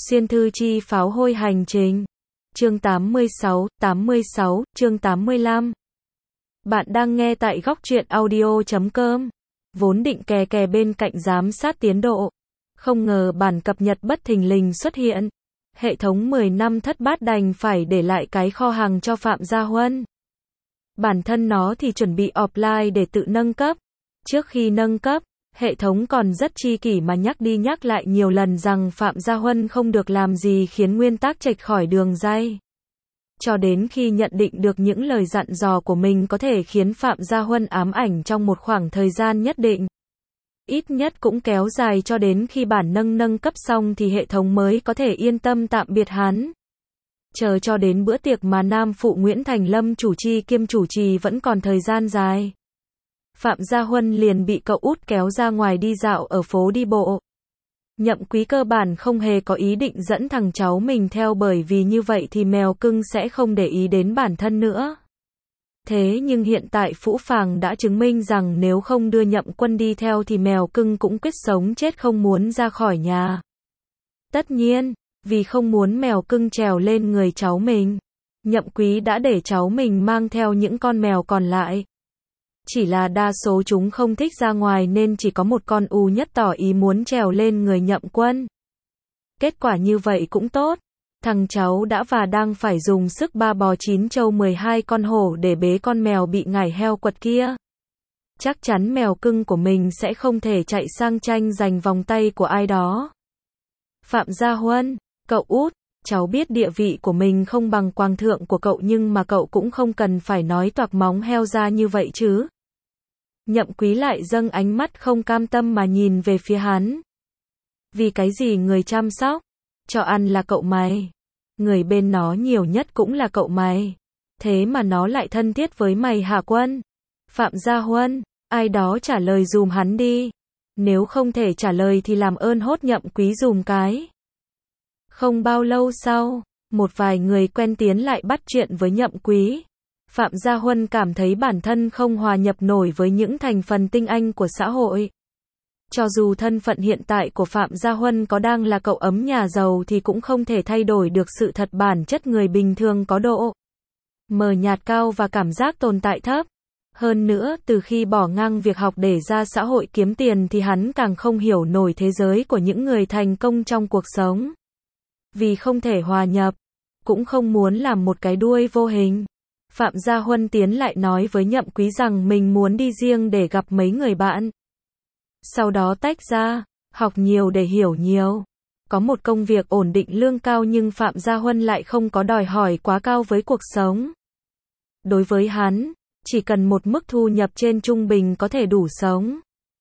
Xuyên thư chi pháo hôi hành trình. Chương 86, chương 85. Bạn đang nghe tại góc truyện audio.com. Vốn định kè kè bên cạnh giám sát tiến độ. Không ngờ bản cập nhật bất thình lình xuất hiện. Hệ thống 10 năm thất bát đành phải để lại cái kho hàng cho Phạm Gia Huân. Bản thân nó thì chuẩn bị offline để tự nâng cấp. Trước khi nâng cấp, hệ thống còn rất chi kỷ mà nhắc đi nhắc lại nhiều lần rằng Phạm Gia Huân không được làm gì khiến nguyên tắc chệch khỏi đường ray. Cho đến khi nhận định được những lời dặn dò của mình có thể khiến Phạm Gia Huân ám ảnh trong một khoảng thời gian nhất định. Ít nhất cũng kéo dài cho đến khi bản nâng cấp xong thì hệ thống mới có thể yên tâm tạm biệt hắn. Chờ cho đến bữa tiệc mà nam phụ Nguyễn Thành Lâm chủ chi kiêm chủ trì vẫn còn thời gian dài. Phạm Gia Huân liền bị cậu út kéo ra ngoài đi dạo ở phố đi bộ. Nhậm Quý cơ bản không hề có ý định dẫn thằng cháu mình theo, bởi vì như vậy thì mèo cưng sẽ không để ý đến bản thân nữa. Thế nhưng hiện tại Phũ Phàng đã chứng minh rằng nếu không đưa Nhậm Quân đi theo thì mèo cưng cũng quyết sống chết không muốn ra khỏi nhà. Tất nhiên, vì không muốn mèo cưng trèo lên người cháu mình, Nhậm Quý đã để cháu mình mang theo những con mèo còn lại. Chỉ là đa số chúng không thích ra ngoài nên chỉ có một con U Nhất tỏ ý muốn trèo lên người Nhậm Quân. Kết quả như vậy cũng tốt. Thằng cháu đã và đang phải dùng sức 3 bò 9 trâu 12 con hổ để bế con mèo bị ngải heo quật kia. Chắc chắn mèo cưng của mình sẽ không thể chạy sang tranh giành vòng tay của ai đó. Phạm Gia Huân, cậu út, cháu biết địa vị của mình không bằng quang thượng của cậu, nhưng mà cậu cũng không cần phải nói toạc móng heo ra như vậy chứ. Nhậm Quý lại dâng ánh mắt không cam tâm mà nhìn về phía hắn. Vì cái gì người chăm sóc, cho ăn là cậu mày. Người bên nó nhiều nhất cũng là cậu mày. Thế mà nó lại thân thiết với mày hả Quân? Phạm Gia Huân, ai đó trả lời dùm hắn đi. Nếu không thể trả lời thì làm ơn hốt Nhậm Quý dùm cái. Không bao lâu sau, một vài người quen tiến lại bắt chuyện với Nhậm Quý. Phạm Gia Huân cảm thấy bản thân không hòa nhập nổi với những thành phần tinh anh của xã hội. Cho dù thân phận hiện tại của Phạm Gia Huân có đang là cậu ấm nhà giàu thì cũng không thể thay đổi được sự thật bản chất người bình thường có độ mờ nhạt cao và cảm giác tồn tại thấp. Hơn nữa, từ khi bỏ ngang việc học để ra xã hội kiếm tiền thì hắn càng không hiểu nổi thế giới của những người thành công trong cuộc sống. Vì không thể hòa nhập, cũng không muốn làm một cái đuôi vô hình, Phạm Gia Huân tiến lại nói với Nhậm Quý rằng mình muốn đi riêng để gặp mấy người bạn. Sau đó tách ra, học nhiều để hiểu nhiều. Có một công việc ổn định lương cao, nhưng Phạm Gia Huân lại không có đòi hỏi quá cao với cuộc sống. Đối với hắn, chỉ cần một mức thu nhập trên trung bình có thể đủ sống.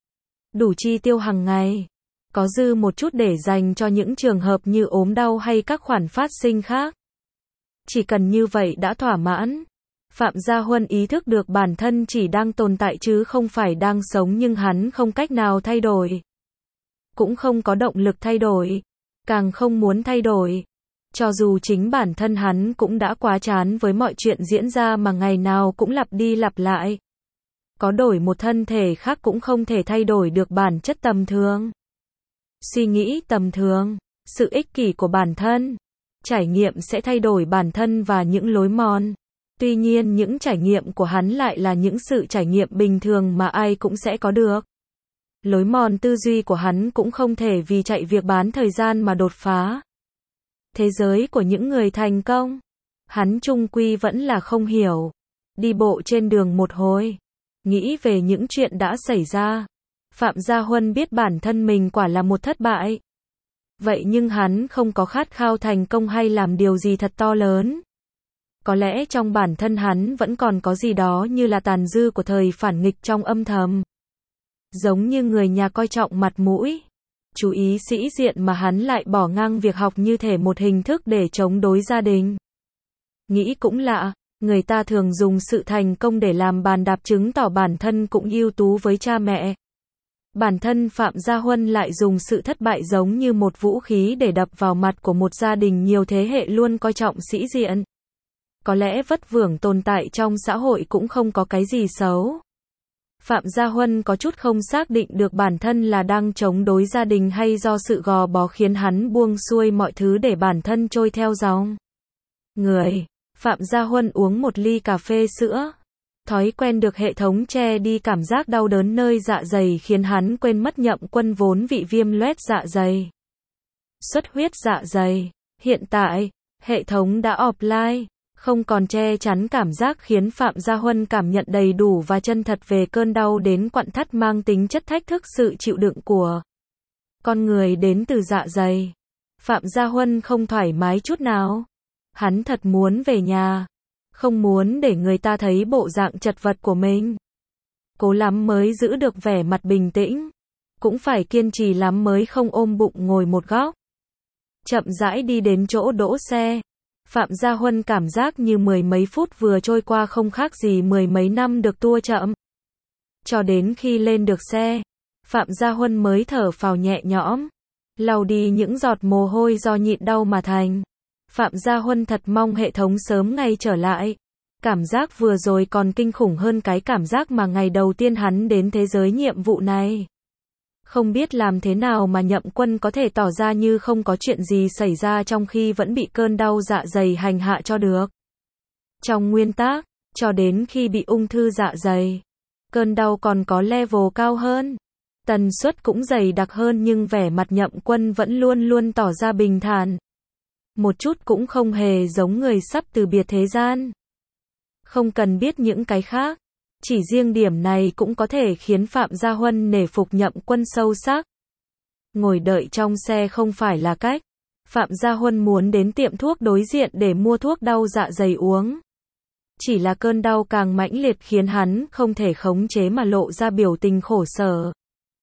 Đủ chi tiêu hàng ngày. Có dư một chút để dành cho những trường hợp như ốm đau hay các khoản phát sinh khác. Chỉ cần như vậy đã thỏa mãn. Phạm Gia Huân ý thức được bản thân chỉ đang tồn tại chứ không phải đang sống, nhưng hắn không cách nào thay đổi. Cũng không có động lực thay đổi. Càng không muốn thay đổi. Cho dù chính bản thân hắn cũng đã quá chán với mọi chuyện diễn ra mà ngày nào cũng lặp đi lặp lại. Có đổi một thân thể khác cũng không thể thay đổi được bản chất tầm thường. Suy nghĩ tầm thường, sự ích kỷ của bản thân. Trải nghiệm sẽ thay đổi bản thân và những lối mòn. Tuy nhiên những trải nghiệm của hắn lại là những sự trải nghiệm bình thường mà ai cũng sẽ có được. Lối mòn tư duy của hắn cũng không thể vì chạy việc bán thời gian mà đột phá. Thế giới của những người thành công, hắn chung quy vẫn là không hiểu. Đi bộ trên đường một hồi, nghĩ về những chuyện đã xảy ra. Phạm Gia Huân biết bản thân mình quả là một thất bại. Vậy nhưng hắn không có khát khao thành công hay làm điều gì thật to lớn. Có lẽ trong bản thân hắn vẫn còn có gì đó như là tàn dư của thời phản nghịch trong âm thầm. Giống như người nhà coi trọng mặt mũi, chú ý sĩ diện mà hắn lại bỏ ngang việc học như thể một hình thức để chống đối gia đình. Nghĩ cũng lạ, người ta thường dùng sự thành công để làm bàn đạp chứng tỏ bản thân cũng ưu tú với cha mẹ. Bản thân Phạm Gia Huân lại dùng sự thất bại giống như một vũ khí để đập vào mặt của một gia đình nhiều thế hệ luôn coi trọng sĩ diện. Có lẽ vất vưởng tồn tại trong xã hội cũng không có cái gì xấu. Phạm Gia Huân có chút không xác định được bản thân là đang chống đối gia đình hay do sự gò bó khiến hắn buông xuôi mọi thứ để bản thân trôi theo dòng người. Phạm Gia Huân uống một ly cà phê sữa. Thói quen được hệ thống che đi cảm giác đau đớn nơi dạ dày khiến hắn quên mất Nhậm Quân vốn bị viêm loét dạ dày, xuất huyết dạ dày. Hiện tại, hệ thống đã offline, không còn che chắn cảm giác khiến Phạm Gia Huân cảm nhận đầy đủ và chân thật về cơn đau đến quặn thắt mang tính chất thách thức sự chịu đựng của con người đến từ dạ dày. Phạm Gia Huân không thoải mái chút nào. Hắn thật muốn về nhà, không muốn để người ta thấy bộ dạng chật vật của mình. Cố lắm mới giữ được vẻ mặt bình tĩnh, cũng phải kiên trì lắm mới không ôm bụng ngồi một góc. Chậm rãi đi đến chỗ đỗ xe. Phạm Gia Huân cảm giác như mười mấy phút vừa trôi qua không khác gì mười mấy năm được tua chậm. Cho đến khi lên được xe, Phạm Gia Huân mới thở phào nhẹ nhõm, lau đi những giọt mồ hôi do nhịn đau mà thành. Phạm Gia Huân thật mong hệ thống sớm ngay trở lại. Cảm giác vừa rồi còn kinh khủng hơn cái cảm giác mà ngày đầu tiên hắn đến thế giới nhiệm vụ này. Không biết làm thế nào mà Nhậm Quân có thể tỏ ra như không có chuyện gì xảy ra trong khi vẫn bị cơn đau dạ dày hành hạ cho được. Trong nguyên tắc, cho đến khi bị ung thư dạ dày, cơn đau còn có level cao hơn, tần suất cũng dày đặc hơn, nhưng vẻ mặt Nhậm Quân vẫn luôn luôn tỏ ra bình thản. Một chút cũng không hề giống người sắp từ biệt thế gian. Không cần biết những cái khác, chỉ riêng điểm này cũng có thể khiến Phạm Gia Huân nể phục Nhậm Quân sâu sắc. Ngồi đợi trong xe không phải là cách. Phạm Gia Huân muốn đến tiệm thuốc đối diện để mua thuốc đau dạ dày uống. Chỉ là cơn đau càng mãnh liệt khiến hắn không thể khống chế mà lộ ra biểu tình khổ sở.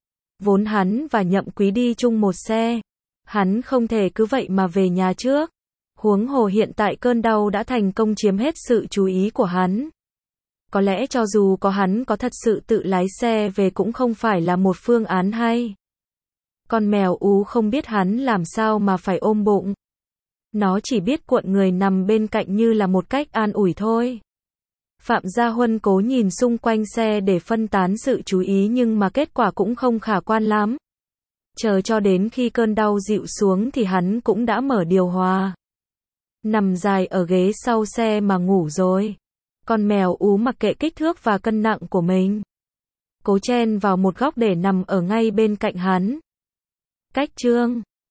Vốn hắn và Nhậm Quý đi chung một xe, hắn không thể cứ vậy mà về nhà trước. Huống hồ hiện tại cơn đau đã thành công chiếm hết sự chú ý của hắn. Có lẽ cho dù hắn có thật sự tự lái xe về cũng không phải là một phương án hay. Con mèo ú không biết hắn làm sao mà phải ôm bụng. Nó chỉ biết cuộn người nằm bên cạnh như là một cách an ủi thôi. Phạm Gia Huân cố nhìn xung quanh xe để phân tán sự chú ý nhưng mà kết quả cũng không khả quan lắm. Chờ cho đến khi cơn đau dịu xuống thì hắn cũng đã mở điều hòa. Nằm dài ở ghế sau xe mà ngủ rồi. Con mèo ú mặc kệ kích thước và cân nặng của mình, cố chen vào một góc để nằm ở ngay bên cạnh hắn. Cách chương